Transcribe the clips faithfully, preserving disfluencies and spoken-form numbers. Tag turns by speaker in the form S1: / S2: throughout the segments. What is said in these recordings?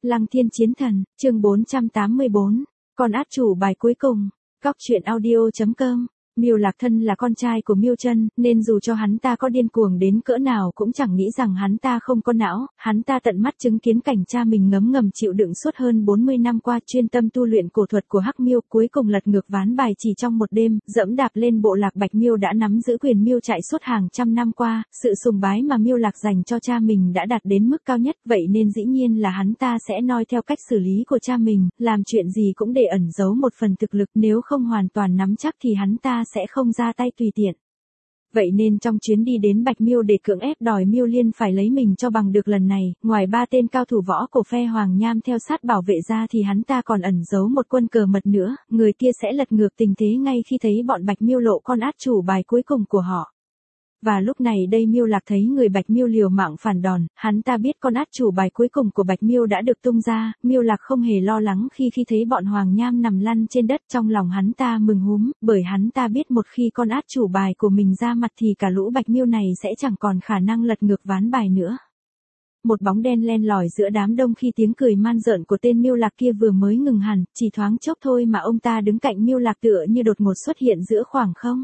S1: Lăng Thiên Chiến Thần, chương bốn trăm tám mươi bốn, con át chủ bài cuối cùng. Góc truyện audio chấm com. Miêu Lạc Thân là con trai của Miêu Chân, nên dù cho hắn ta có điên cuồng đến cỡ nào cũng chẳng nghĩ rằng hắn ta không có não, hắn ta tận mắt chứng kiến cảnh cha mình ngấm ngầm chịu đựng suốt hơn bốn mươi năm qua chuyên tâm tu luyện cổ thuật của Hắc Miêu, cuối cùng lật ngược ván bài chỉ trong một đêm, dẫm đạp lên bộ lạc Bạch Miêu đã nắm giữ quyền miêu trại suốt hàng trăm năm qua, sự sùng bái mà Miêu Lạc dành cho cha mình đã đạt đến mức cao nhất, vậy nên dĩ nhiên là hắn ta sẽ noi theo cách xử lý của cha mình, làm chuyện gì cũng để ẩn giấu một phần thực lực, nếu không hoàn toàn nắm chắc thì hắn ta sẽ không ra tay tùy tiện. Vậy nên trong chuyến đi đến Bạch Miêu để cưỡng ép đòi Miêu Liên phải lấy mình cho bằng được lần này, ngoài ba tên cao thủ võ cổ phe Hoàng Nham theo sát bảo vệ ra thì hắn ta còn ẩn giấu một quân cờ mật nữa, người kia sẽ lật ngược tình thế ngay khi thấy bọn Bạch Miêu lộ con át chủ bài cuối cùng của họ. Và lúc này đây Miêu Lạc thấy người Bạch Miêu liều mạng phản đòn, hắn ta biết con át chủ bài cuối cùng của Bạch Miêu đã được tung ra, Miêu Lạc không hề lo lắng khi khi thấy bọn Hoàng Nham nằm lăn trên đất, trong lòng hắn ta mừng húm, bởi hắn ta biết một khi con át chủ bài của mình ra mặt thì cả lũ Bạch Miêu này sẽ chẳng còn khả năng lật ngược ván bài nữa. Một bóng đen len lỏi giữa đám đông khi tiếng cười man rợn của tên Miêu Lạc kia vừa mới ngừng hẳn, chỉ thoáng chốc thôi mà ông ta đứng cạnh Miêu Lạc tựa như đột ngột xuất hiện giữa khoảng không.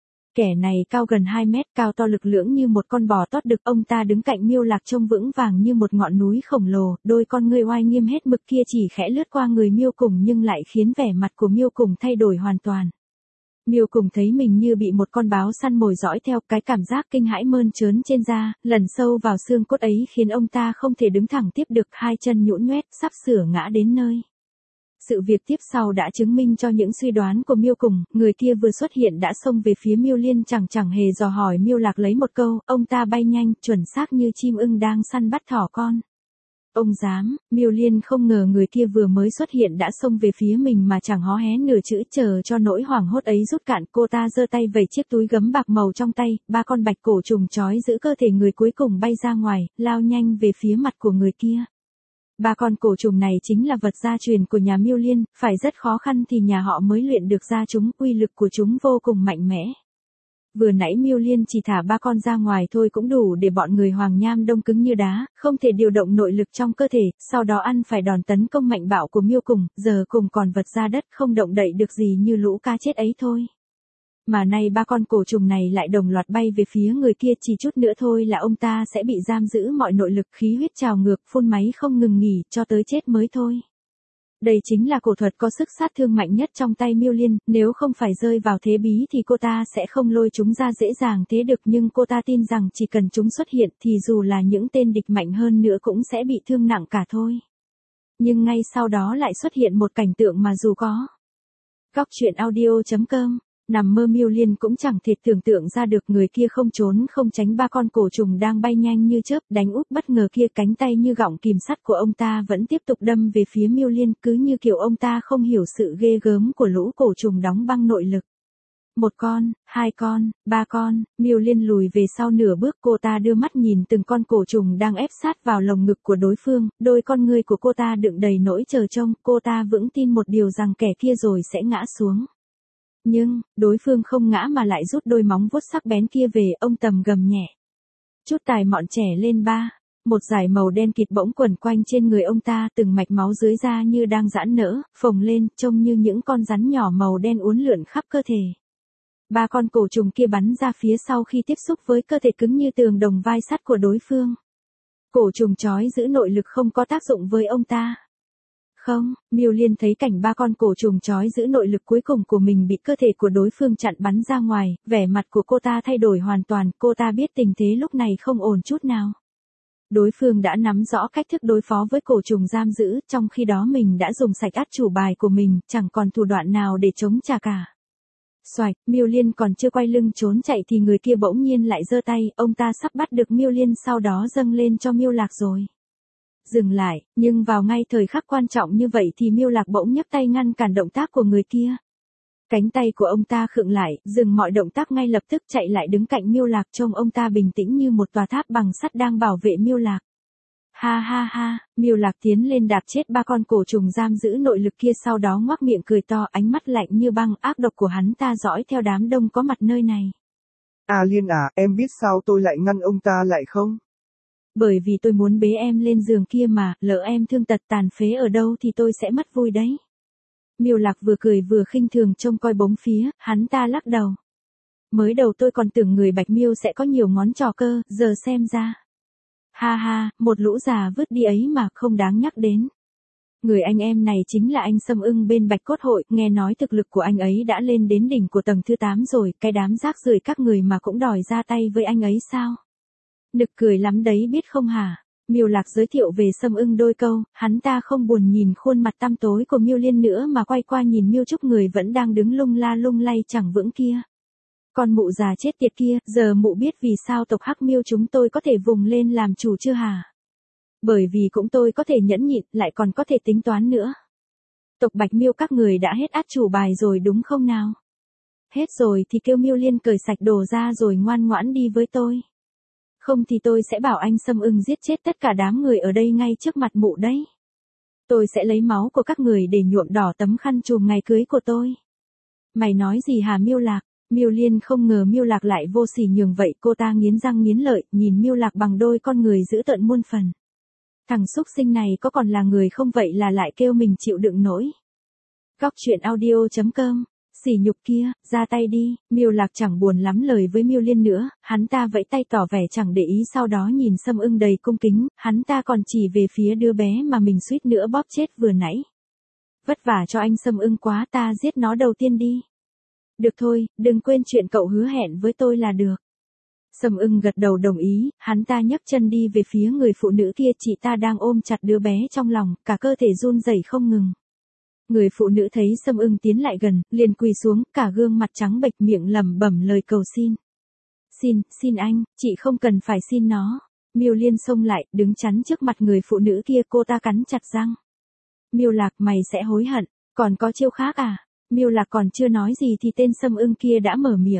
S1: Kẻ này cao gần hai mét, cao to lực lưỡng như một con bò tót đực, ông ta đứng cạnh Miêu Lạc trông vững vàng như một ngọn núi khổng lồ, đôi con ngươi oai nghiêm hết mực kia chỉ khẽ lướt qua người Miêu Cùng nhưng lại khiến vẻ mặt của Miêu Cùng thay đổi hoàn toàn. Miêu Cùng thấy mình như bị một con báo săn mồi dõi theo, cái cảm giác kinh hãi mơn trớn trên da, lần sâu vào xương cốt ấy khiến ông ta không thể đứng thẳng tiếp được, hai chân nhũn nhoét, sắp sửa ngã đến nơi. Sự việc tiếp sau đã chứng minh cho những suy đoán của Miêu Cùng, người kia vừa xuất hiện đã xông về phía Miêu Liên chẳng chẳng hề dò hỏi Miêu Lạc lấy một câu, ông ta bay nhanh, chuẩn xác như chim ưng đang săn bắt thỏ con. Ông dám, Miêu Liên không ngờ người kia vừa mới xuất hiện đã xông về phía mình mà chẳng hó hé nửa chữ, chờ cho nỗi hoảng hốt ấy rút cạn, cô ta giơ tay vẩy chiếc túi gấm bạc màu trong tay, ba con bạch cổ trùng trói giữ cơ thể người cuối cùng bay ra ngoài, lao nhanh về phía mặt của người kia. Ba con cổ trùng này chính là vật gia truyền của nhà Miêu Liên, phải rất khó khăn thì nhà họ mới luyện được ra chúng, uy lực của chúng vô cùng mạnh mẽ. Vừa nãy Miêu Liên chỉ thả ba con ra ngoài thôi cũng đủ để bọn người Hoàng Nham đông cứng như đá, không thể điều động nội lực trong cơ thể, sau đó ăn phải đòn tấn công mạnh bạo của Miêu Cùng, giờ cùng còn vật ra đất không động đậy được gì như lũ cá chết ấy thôi. Mà nay ba con cổ trùng này lại đồng loạt bay về phía người kia, chỉ chút nữa thôi là ông ta sẽ bị giam giữ mọi nội lực, khí huyết trào ngược, phun máy không ngừng nghỉ, cho tới chết mới thôi. Đây chính là cổ thuật có sức sát thương mạnh nhất trong tay Miêu Liên, nếu không phải rơi vào thế bí thì cô ta sẽ không lôi chúng ra dễ dàng thế được, nhưng cô ta tin rằng chỉ cần chúng xuất hiện thì dù là những tên địch mạnh hơn nữa cũng sẽ bị thương nặng cả thôi. Nhưng ngay sau đó lại xuất hiện một cảnh tượng mà dù có Góc truyện audio chấm com nằm mơ Miêu Liên cũng chẳng thể tưởng tượng ra được, người kia không trốn không tránh ba con cổ trùng đang bay nhanh như chớp đánh úp bất ngờ kia, cánh tay như gọng kìm sắt của ông ta vẫn tiếp tục đâm về phía Miêu Liên, cứ như kiểu ông ta không hiểu sự ghê gớm của lũ cổ trùng đóng băng nội lực. Một con, hai con, ba con, Miêu Liên lùi về sau nửa bước, cô ta đưa mắt nhìn từng con cổ trùng đang ép sát vào lồng ngực của đối phương, đôi con ngươi của cô ta đựng đầy nỗi chờ trông, cô ta vững tin một điều rằng kẻ kia rồi sẽ ngã xuống. Nhưng, đối phương không ngã mà lại rút đôi móng vuốt sắc bén kia về, ông Tầm gầm nhẹ. Chút tài mọn trẻ lên ba. Một dải màu đen kịt bỗng quẩn quanh trên người ông ta, từng mạch máu dưới da như đang giãn nở, phồng lên, trông như những con rắn nhỏ màu đen uốn lượn khắp cơ thể. Ba con cổ trùng kia bắn ra phía sau khi tiếp xúc với cơ thể cứng như tường đồng vai sắt của đối phương. Cổ trùng trói giữ nội lực không có tác dụng với ông ta. Không, Miêu Liên thấy cảnh ba con cổ trùng trói giữ nội lực cuối cùng của mình bị cơ thể của đối phương chặn bắn ra ngoài, vẻ mặt của cô ta thay đổi hoàn toàn, cô ta biết tình thế lúc này không ổn chút nào. Đối phương đã nắm rõ cách thức đối phó với cổ trùng giam giữ, trong khi đó mình đã dùng sạch át chủ bài của mình, chẳng còn thủ đoạn nào để chống trả cả. Xoạch, Miêu Liên còn chưa quay lưng trốn chạy thì người kia bỗng nhiên lại giơ tay, ông ta sắp bắt được Miêu Liên, sau đó dâng lên cho Miêu Lạc rồi. Dừng lại, nhưng vào ngay thời khắc quan trọng như vậy thì Miêu Lạc bỗng nhấc tay ngăn cản động tác của người kia. Cánh tay của ông ta khựng lại, dừng mọi động tác ngay lập tức, chạy lại đứng cạnh Miêu Lạc, trông ông ta bình tĩnh như một tòa tháp bằng sắt đang bảo vệ Miêu Lạc. Ha ha ha, Miêu Lạc tiến lên đạp chết ba con cổ trùng giam giữ nội lực kia, sau đó ngoác miệng cười to, ánh mắt lạnh như băng, ác độc của hắn ta dõi theo đám đông có mặt nơi này.
S2: À Liên à, em biết sao tôi lại ngăn ông ta lại không?
S1: Bởi vì tôi muốn bế em lên giường kia mà, lỡ em thương tật tàn phế ở đâu thì tôi sẽ mất vui đấy. Miêu Lạc vừa cười vừa khinh thường trông coi bốn phía, hắn ta lắc đầu. Mới đầu tôi còn tưởng người Bạch Miêu sẽ có nhiều ngón trò cơ, giờ xem ra. Ha ha, một lũ già vứt đi ấy mà, không đáng nhắc đến. Người anh em này chính là anh Sâm Ưng bên Bạch Cốt Hội, nghe nói thực lực của anh ấy đã lên đến đỉnh của tầng thứ tám rồi, cái đám rác rưởi các người mà cũng đòi ra tay với anh ấy sao? Nực cười lắm đấy biết không hả? Miêu Lạc giới thiệu về Sâm Ưng đôi câu, hắn ta không buồn nhìn khuôn mặt tăm tối của Miêu Liên nữa mà quay qua nhìn Miêu Trúc người vẫn đang đứng lung la lung lay chẳng vững kia. Con mụ già chết tiệt kia, giờ mụ biết vì sao tộc Hắc Miêu chúng tôi có thể vùng lên làm chủ chưa hả? Bởi vì cũng tôi có thể nhẫn nhịn, lại còn có thể tính toán nữa. Tộc Bạch Miêu các người đã hết át chủ bài rồi đúng không nào? Hết rồi thì kêu Miêu Liên cởi sạch đồ ra rồi ngoan ngoãn đi với tôi. Không thì tôi sẽ bảo anh Sâm Ưng giết chết tất cả đám người ở đây ngay trước mặt mụ đấy. Tôi sẽ lấy máu của các người để nhuộm đỏ tấm khăn trùm ngày cưới của tôi. Mày nói gì hả Miêu Lạc? Miêu Liên không ngờ Miêu Lạc lại vô sỉ nhường vậy, cô ta nghiến răng nghiến lợi, nhìn Miêu Lạc bằng đôi con người dữ tợn muôn phần. Thằng xúc sinh này có còn là người không vậy là lại kêu mình chịu đựng nổi. Góc truyện audio chấm com, sỉ nhục kia, ra tay đi. Miêu Lạc chẳng buồn lắm lời với Miêu Liên nữa, hắn ta vẫy tay tỏ vẻ chẳng để ý, sau đó nhìn Sâm Ưng đầy cung kính, hắn ta còn chỉ về phía đứa bé mà mình suýt nữa bóp chết vừa nãy. Vất vả cho anh Sâm Ưng quá, ta giết nó đầu tiên đi. Được thôi, đừng quên chuyện cậu hứa hẹn với tôi là được. Sâm Ưng gật đầu đồng ý, hắn ta nhấc chân đi về phía người phụ nữ kia, chị ta đang ôm chặt đứa bé trong lòng, cả cơ thể run rẩy không ngừng. Người phụ nữ thấy Sâm Ưng tiến lại gần, liền quỳ xuống, cả gương mặt trắng bệch, miệng lẩm bẩm lời cầu xin. Xin, xin anh, chị không cần phải xin nó. Miêu Liên xông lại, đứng chắn trước mặt người phụ nữ kia, cô ta cắn chặt răng. Miêu Lạc, mày sẽ hối hận, còn có chiêu khác à? Miêu Lạc còn chưa nói gì thì tên Sâm Ưng kia đã mở miệng.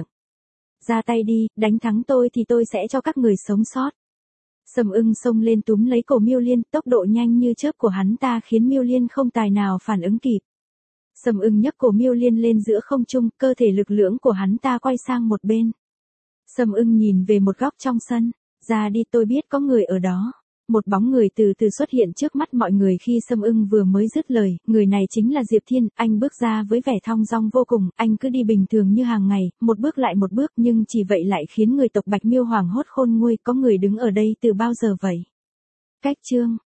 S1: Ra tay đi, đánh thắng tôi thì tôi sẽ cho các người sống sót. Sâm Ưng xông lên túm lấy cổ Miêu Liên, tốc độ nhanh như chớp của hắn ta khiến Miêu Liên không tài nào phản ứng kịp. Sâm Ưng nhấc cổ Miêu Liên lên giữa không trung, cơ thể lực lưỡng của hắn ta quay sang một bên. Sâm Ưng nhìn về một góc trong sân, ra đi, tôi biết có người ở đó. Một bóng người từ từ xuất hiện trước mắt mọi người khi Sâm Ưng vừa mới dứt lời, người này chính là Diệp Thiên, anh bước ra với vẻ thong dong vô cùng, anh cứ đi bình thường như hàng ngày, một bước lại một bước, nhưng chỉ vậy lại khiến người tộc Bạch Miêu hoảng hốt khôn nguôi, có người đứng ở đây từ bao giờ vậy? Cách chương